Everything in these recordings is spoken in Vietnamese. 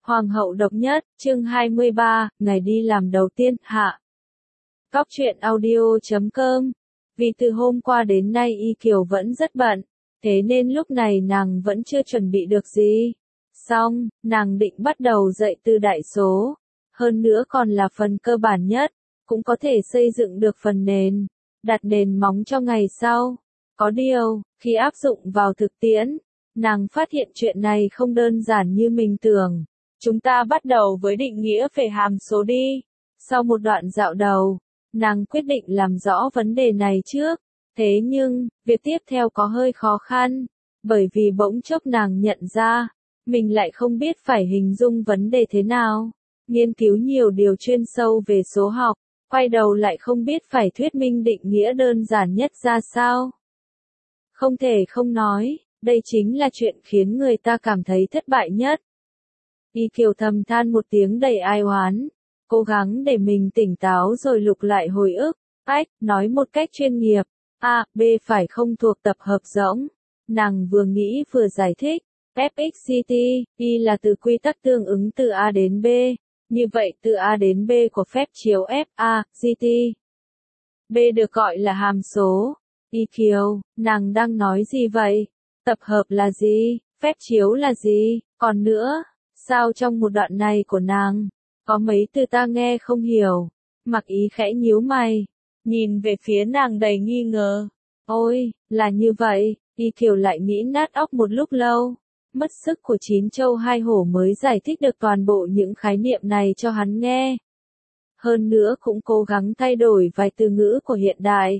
Hoàng hậu độc nhất, chương 23, ngày đi làm đầu tiên, hạ. Góc truyện audio.com. Vì từ hôm qua đến nay Y Kiều vẫn rất bận, thế nên lúc này nàng vẫn chưa chuẩn bị được gì. Xong, nàng định bắt đầu dạy từ đại số. Hơn nữa còn là phần cơ bản nhất, cũng có thể xây dựng được phần nền, đặt nền móng cho ngày sau. Có điều, khi áp dụng vào thực tiễn, nàng phát hiện chuyện này không đơn giản như mình tưởng. Chúng ta bắt đầu với định nghĩa về hàm số đi. Sau một đoạn dạo đầu, nàng quyết định làm rõ vấn đề này trước. Thế nhưng, việc tiếp theo có hơi khó khăn, bởi vì bỗng chốc nàng nhận ra, mình lại không biết phải hình dung vấn đề thế nào. Nghiên cứu nhiều điều chuyên sâu về số học, quay đầu lại không biết phải thuyết minh định nghĩa đơn giản nhất ra sao. Không thể không nói, đây chính là chuyện khiến người ta cảm thấy thất bại nhất. Y Kiều thầm than một tiếng đầy ai oán, cố gắng để mình tỉnh táo rồi lục lại hồi ức, nói một cách chuyên nghiệp, A, B phải không thuộc tập hợp rỗng. Nàng vừa nghĩ vừa giải thích, Fxct, Y là từ quy tắc tương ứng từ A đến B, như vậy từ A đến B của phép chiếu F, A, GT. B được gọi là hàm số. Y Kiều, nàng đang nói gì vậy? Tập hợp là gì? Phép chiếu là gì? Còn nữa, sao trong một đoạn này của nàng, có mấy từ ta nghe không hiểu? Mặc Ý khẽ nhíu mày, nhìn về phía nàng đầy nghi ngờ. Ôi, là như vậy, Y Kiều lại nghĩ nát óc một lúc lâu. Mất sức của chín châu hai hổ mới giải thích được toàn bộ những khái niệm này cho hắn nghe. Hơn nữa cũng cố gắng thay đổi vài từ ngữ của hiện đại.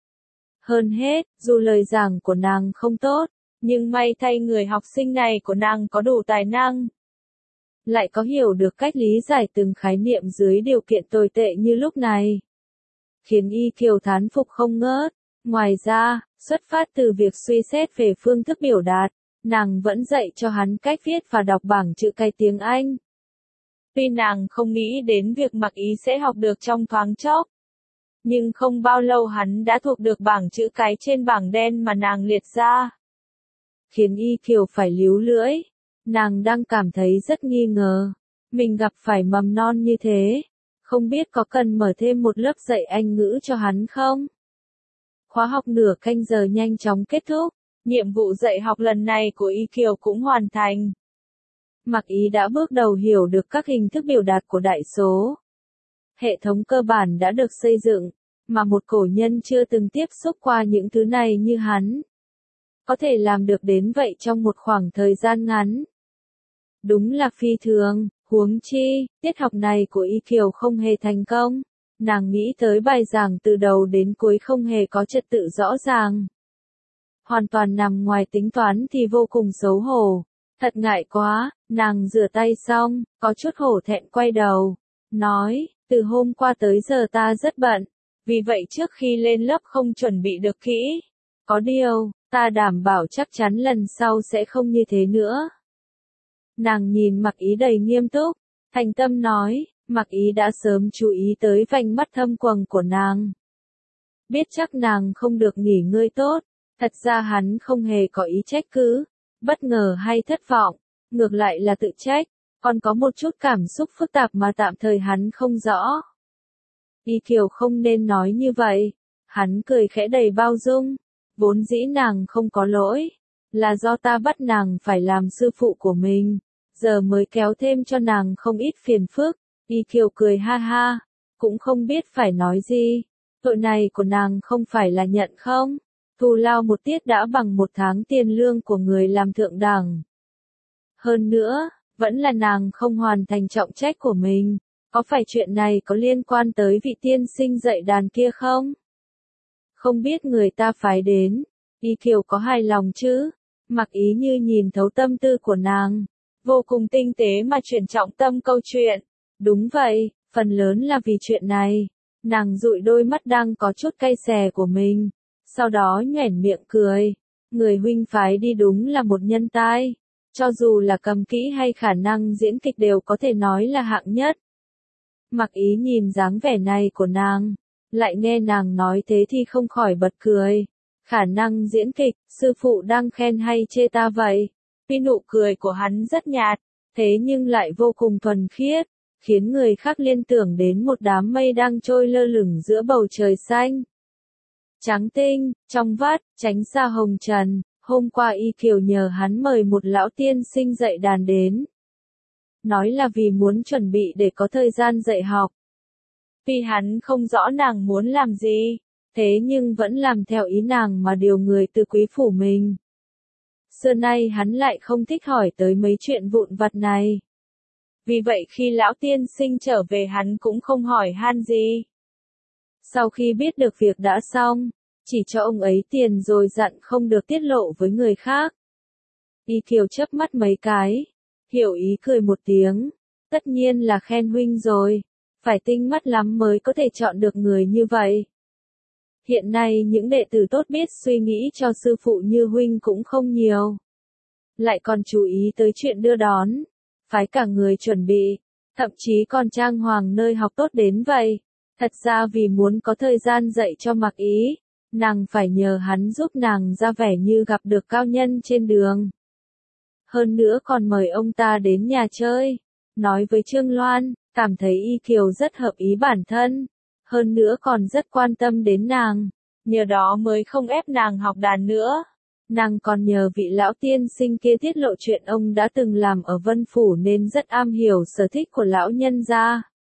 Hơn hết, dù lời giảng của nàng không tốt, nhưng may thay người học sinh này của nàng có đủ tài năng. Lại có hiểu được cách lý giải từng khái niệm dưới điều kiện tồi tệ như lúc này. Khiến Y Kiều thán phục không ngớt. Ngoài ra, xuất phát từ việc suy xét về phương thức biểu đạt, nàng vẫn dạy cho hắn cách viết và đọc bảng chữ cái tiếng Anh. Tuy nàng không nghĩ đến việc Mặc Ý sẽ học được trong thoáng chốc, nhưng không bao lâu hắn đã thuộc được bảng chữ cái trên bảng đen mà nàng liệt ra. Khiến Y Kiều phải líu lưỡi. Nàng đang cảm thấy rất nghi ngờ. Mình gặp phải mầm non như thế. Không biết có cần mở thêm một lớp dạy Anh ngữ cho hắn không? Khóa học nửa canh giờ nhanh chóng kết thúc. Nhiệm vụ dạy học lần này của Y Kiều cũng hoàn thành. Mặc Ý đã bước đầu hiểu được các hình thức biểu đạt của đại số. Hệ thống cơ bản đã được xây dựng, mà một cổ nhân chưa từng tiếp xúc qua những thứ này như hắn. Có thể làm được đến vậy trong một khoảng thời gian ngắn. Đúng là phi thường, huống chi, tiết học này của Y Kiều không hề thành công. Nàng nghĩ tới bài giảng từ đầu đến cuối không hề có trật tự rõ ràng. Hoàn toàn nằm ngoài tính toán thì vô cùng xấu hổ. Thật ngại quá, nàng rửa tay xong, có chút hổ thẹn quay đầu. Nói, từ hôm qua tới giờ ta rất bận. Vì vậy trước khi lên lớp không chuẩn bị được kỹ. Có điều, ta đảm bảo chắc chắn lần sau sẽ không như thế nữa. Nàng nhìn Mặc Ý đầy nghiêm túc, thành tâm nói, Mặc Ý đã sớm chú ý tới vành mắt thâm quầng của nàng. Biết chắc nàng không được nghỉ ngơi tốt, thật ra hắn không hề có ý trách cứ, bất ngờ hay thất vọng, ngược lại là tự trách, còn có một chút cảm xúc phức tạp mà tạm thời hắn không rõ. Y Kiều không nên nói như vậy, hắn cười khẽ đầy bao dung, vốn dĩ nàng không có lỗi, là do ta bắt nàng phải làm sư phụ của mình, giờ mới kéo thêm cho nàng không ít phiền phức. Y Kiều cười ha ha, cũng không biết phải nói gì, tội này của nàng không phải là nhận không, thù lao một tiết đã bằng một tháng tiền lương của người làm thượng đẳng. Hơn nữa, vẫn là nàng không hoàn thành trọng trách của mình, có phải chuyện này có liên quan tới vị tiên sinh dạy đàn kia không? Không biết người ta phái đến, Y Kiều có hài lòng chứ? Mặc Ý như nhìn thấu tâm tư của nàng, vô cùng tinh tế mà chuyển trọng tâm câu chuyện. Đúng vậy, phần lớn là vì chuyện này. Nàng dụi đôi mắt đang có chút cay xè của mình, sau đó nhoẻn miệng cười. Người huynh phái đi đúng là một nhân tài, cho dù là cầm kỹ hay khả năng diễn kịch đều có thể nói là hạng nhất. Mặc Ý nhìn dáng vẻ này của nàng, lại nghe nàng nói thế thì không khỏi bật cười. Khả năng diễn kịch, sư phụ đang khen hay chê ta vậy? Tuy nụ cười của hắn rất nhạt, thế nhưng lại vô cùng thuần khiết, khiến người khác liên tưởng đến một đám mây đang trôi lơ lửng giữa bầu trời xanh. Trắng tinh, trong vắt, tránh xa hồng trần, hôm qua Y Kiều nhờ hắn mời một lão tiên sinh dạy đàn đến. Nói là vì muốn chuẩn bị để có thời gian dạy học. Tuy hắn không rõ nàng muốn làm gì, thế nhưng vẫn làm theo ý nàng mà điều người từ quý phủ mình. Xưa nay hắn lại không thích hỏi tới mấy chuyện vụn vặt này. Vì vậy khi lão tiên sinh trở về hắn cũng không hỏi han gì. Sau khi biết được việc đã xong, chỉ cho ông ấy tiền rồi dặn không được tiết lộ với người khác. Y Kiều chớp mắt mấy cái, hiểu ý cười một tiếng, tất nhiên là khen huynh rồi, phải tinh mắt lắm mới có thể chọn được người như vậy. Hiện nay những đệ tử tốt biết suy nghĩ cho sư phụ như huynh cũng không nhiều. Lại còn chú ý tới chuyện đưa đón, phái cả người chuẩn bị, thậm chí còn trang hoàng nơi học tốt đến vậy. Thật ra vì muốn có thời gian dạy cho Mặc Ý, nàng phải nhờ hắn giúp nàng ra vẻ như gặp được cao nhân trên đường. Hơn nữa còn mời ông ta đến nhà chơi, nói với Trương Loan, cảm thấy Y Kiều rất hợp ý bản thân, hơn nữa còn rất quan tâm đến nàng, nhờ đó mới không ép nàng học đàn nữa. Nàng còn nhờ vị lão tiên sinh kia tiết lộ chuyện ông đã từng làm ở Vân Phủ nên rất am hiểu sở thích của lão nhân gia.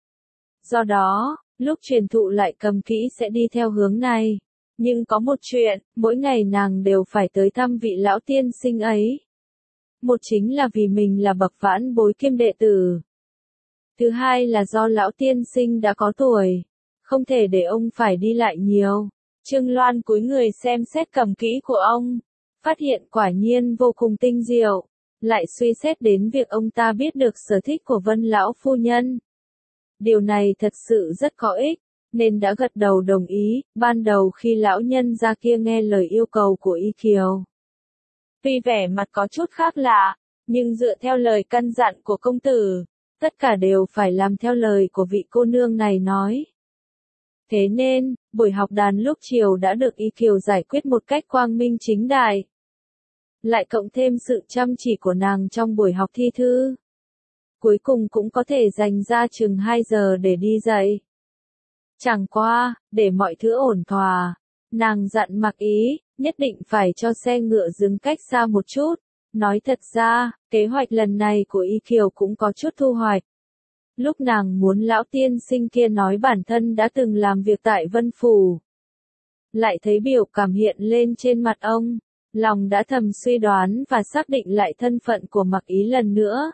Do đó, lúc truyền thụ lại cầm kỹ sẽ đi theo hướng này. Nhưng có một chuyện, mỗi ngày nàng đều phải tới thăm vị lão tiên sinh ấy. Một chính là vì mình là bậc vãn bối kiêm đệ tử. Thứ hai là do lão tiên sinh đã có tuổi, không thể để ông phải đi lại nhiều. Trương Loan cúi người xem xét cầm kỹ của ông, phát hiện quả nhiên vô cùng tinh diệu, lại suy xét đến việc ông ta biết được sở thích của Vân lão phu nhân. Điều này thật sự rất có ích, nên đã gật đầu đồng ý, ban đầu khi lão nhân gia kia nghe lời yêu cầu của Y Kiều. Tuy vẻ mặt có chút khác lạ, nhưng dựa theo lời căn dặn của công tử, tất cả đều phải làm theo lời của vị cô nương này nói. Thế nên, buổi học đàn lúc chiều đã được Y Kiều giải quyết một cách quang minh chính đại. Lại cộng thêm sự chăm chỉ của nàng trong buổi học thi thư. Cuối cùng cũng có thể dành ra chừng 2 giờ để đi dạy. Chẳng qua, để mọi thứ ổn thỏa, nàng dặn Mặc Ý, nhất định phải cho xe ngựa dừng cách xa một chút. Nói thật ra, kế hoạch lần này của Y Kiều cũng có chút thu hoạch. Lúc nàng muốn lão tiên sinh kia nói bản thân đã từng làm việc tại Vân Phủ. Lại thấy biểu cảm hiện lên trên mặt ông, lòng đã thầm suy đoán và xác định lại thân phận của Mặc Ý lần nữa.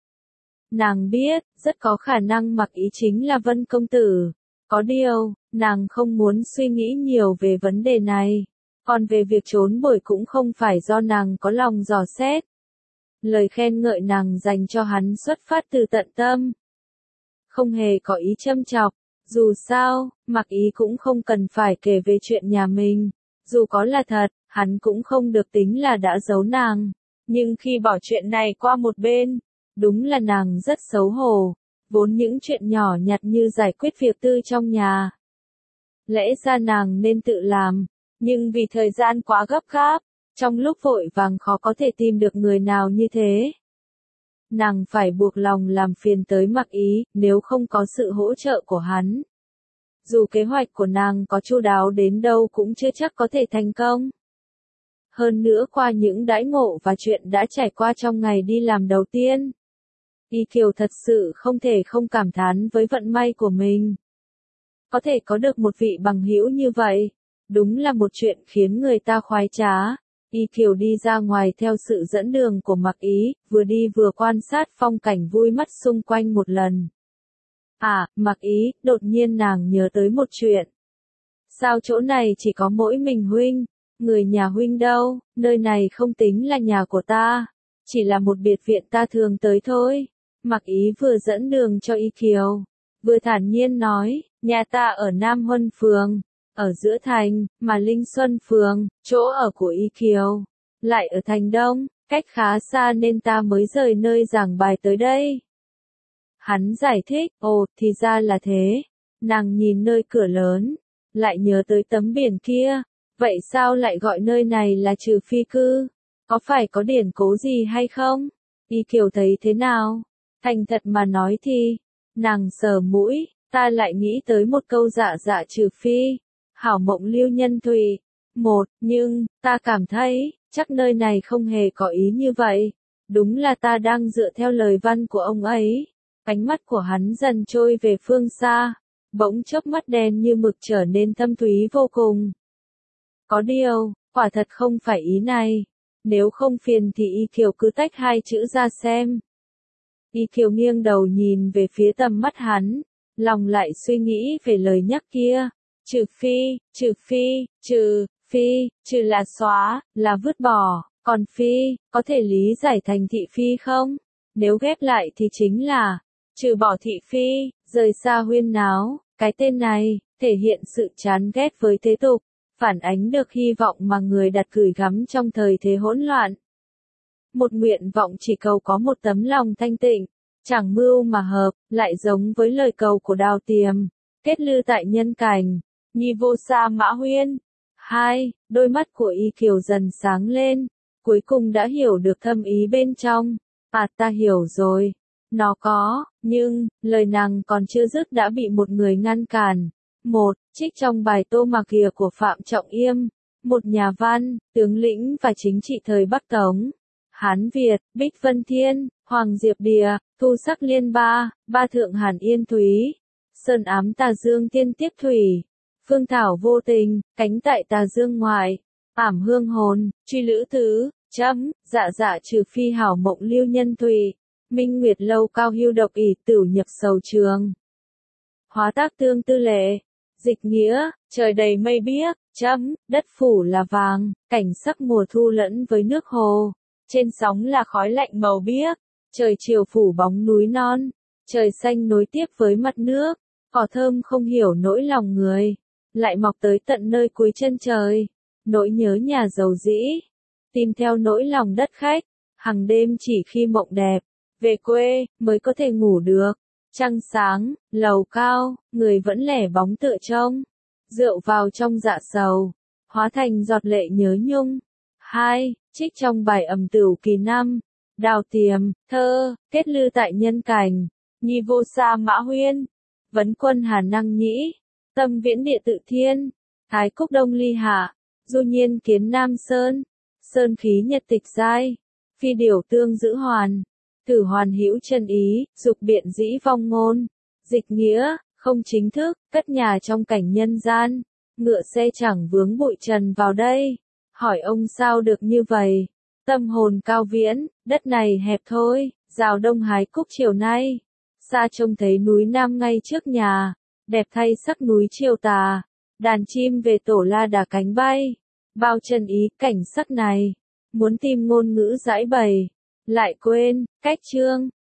Nàng biết, rất có khả năng Mặc Ý chính là Vân công tử. Có điều, nàng không muốn suy nghĩ nhiều về vấn đề này. Còn về việc trốn bổi cũng không phải do nàng có lòng dò xét. Lời khen ngợi nàng dành cho hắn xuất phát từ tận tâm. Không hề có ý châm chọc. Dù sao, Mặc Ý cũng không cần phải kể về chuyện nhà mình. Dù có là thật, hắn cũng không được tính là đã giấu nàng. Nhưng khi bỏ chuyện này qua một bên, đúng là nàng rất xấu hổ. Vốn những chuyện nhỏ nhặt như giải quyết việc tư trong nhà. Lẽ ra nàng nên tự làm, nhưng vì thời gian quá gấp gáp, trong lúc vội vàng khó có thể tìm được người nào như thế. Nàng phải buộc lòng làm phiền tới Mặc Ý, nếu không có sự hỗ trợ của hắn. Dù kế hoạch của nàng có chu đáo đến đâu cũng chưa chắc có thể thành công. Hơn nữa qua những đãi ngộ và chuyện đã trải qua trong ngày đi làm đầu tiên, Y Kiều thật sự không thể không cảm thán với vận may của mình. Có thể có được một vị bằng hữu như vậy, đúng là một chuyện khiến người ta khoái trá. Y Kiều đi ra ngoài theo sự dẫn đường của Mặc Ý, vừa đi vừa quan sát phong cảnh vui mắt xung quanh một lần. À, Mặc Ý, đột nhiên nàng nhớ tới một chuyện. Sao chỗ này chỉ có mỗi mình huynh? Người nhà huynh đâu? Nơi này không tính là nhà của ta, chỉ là một biệt viện ta thường tới thôi. Mặc Ý vừa dẫn đường cho Y Kiều, vừa thản nhiên nói, nhà ta ở Nam Huân Phường, ở giữa thành, mà Linh Xuân Phường, chỗ ở của Y Kiều, lại ở thành Đông, cách khá xa nên ta mới rời nơi giảng bài tới đây. Hắn giải thích, ồ, thì ra là thế. Nàng nhìn nơi cửa lớn, lại nhớ tới tấm biển kia, vậy sao lại gọi nơi này là Trừ Phi Cư? Có phải có điển cố gì hay không? Y Kiều thấy thế nào? Thành thật mà nói thì, nàng sờ mũi, ta lại nghĩ tới một câu dạ dạ trừ phi, hảo mộng lưu nhân thủy. Nhưng, ta cảm thấy, chắc nơi này không hề có ý như vậy. Đúng là ta đang dựa theo lời văn của ông ấy. Ánh mắt của hắn dần trôi về phương xa, bỗng chớp mắt đen như mực trở nên thâm thúy vô cùng. Có điều, quả thật không phải ý này. Nếu không phiền thì Y Kiều cứ tách hai chữ ra xem. Y Kiều nghiêng đầu nhìn về phía tầm mắt hắn, lòng lại suy nghĩ về lời nhắc kia. Trừ phi là xóa, là vứt bỏ, còn phi, có thể lý giải thành thị phi không? Nếu ghép lại thì chính là, trừ bỏ thị phi, rời xa huyên náo, cái tên này, thể hiện sự chán ghét với thế tục, phản ánh được hy vọng mà người đặt gửi gắm trong thời thế hỗn loạn. Một nguyện vọng chỉ cầu có một tấm lòng thanh tịnh, chẳng mưu mà hợp, lại giống với lời cầu của Đào Tiềm, kết lư tại nhân cảnh, nhi vô sa mã huyên. Đôi mắt của Y Kiều dần sáng lên, cuối cùng đã hiểu được thâm ý bên trong. Ta hiểu rồi. Nó có, nhưng, lời nàng còn chưa dứt đã bị một người ngăn cản. Trích trong bài Tô Mạc Kìa của Phạm Trọng Yêm, một nhà văn, tướng lĩnh và chính trị thời Bắc Tống. Hán Việt, Bích Vân Thiên, Hoàng Diệp Đìa, Thu Sắc Liên Ba Thượng Hàn Yên Thúy, Sơn Ám Tà Dương Tiên Tiếp Thủy, Phương Thảo Vô Tình, Cánh Tại Tà Dương Ngoại, Ảm Hương Hồn, Truy Lữ Thứ, Dạ Dạ Trừ Phi Hảo Mộng Lưu Nhân Thủy, Minh Nguyệt Lâu Cao Hưu Độc ỷ Tửu Nhập Sầu Trường. Hóa tác Tương Tư Lệ, dịch nghĩa, trời đầy mây biếc, đất phủ là vàng, cảnh sắc mùa thu lẫn với nước hồ, trên sóng là khói lạnh màu biếc, trời chiều phủ bóng núi non, trời xanh nối tiếp với mặt nước, cỏ thơm không hiểu nỗi lòng người, lại mọc tới tận nơi cuối chân trời, nỗi nhớ nhà giàu dĩ, tìm theo nỗi lòng đất khách, hằng đêm chỉ khi mộng đẹp, về quê, mới có thể ngủ được. Trăng sáng, lầu cao, người vẫn lẻ bóng tựa trông. Rượu vào trong dạ sầu, hóa thành giọt lệ nhớ nhung. Trích trong bài Ẩm Tửu Kỳ Năm, Đào Tiềm, thơ, kết lư tại nhân cảnh, nhi vô sa mã huyên. Vấn quân Hà Năng Nhĩ, tâm viễn địa tự thiên, thái cúc đông ly hạ, du nhiên kiến Nam Sơn, sơn khí nhật tịch giai, phi điểu tương giữ hoàn. Thử hoàn hữu chân ý, dục biện dĩ vong ngôn. Dịch nghĩa, không chính thức, cất nhà trong cảnh nhân gian. Ngựa xe chẳng vướng bụi trần vào đây. Hỏi ông sao được như vậy? Tâm hồn cao viễn, đất này hẹp thôi. Rào đông hái cúc chiều nay. Xa trông thấy núi Nam ngay trước nhà. Đẹp thay sắc núi chiều tà. Đàn chim về tổ la đà cánh bay. Bao chân ý cảnh sắc này. Muốn tìm ngôn ngữ giải bày. Lại quên, cách chương.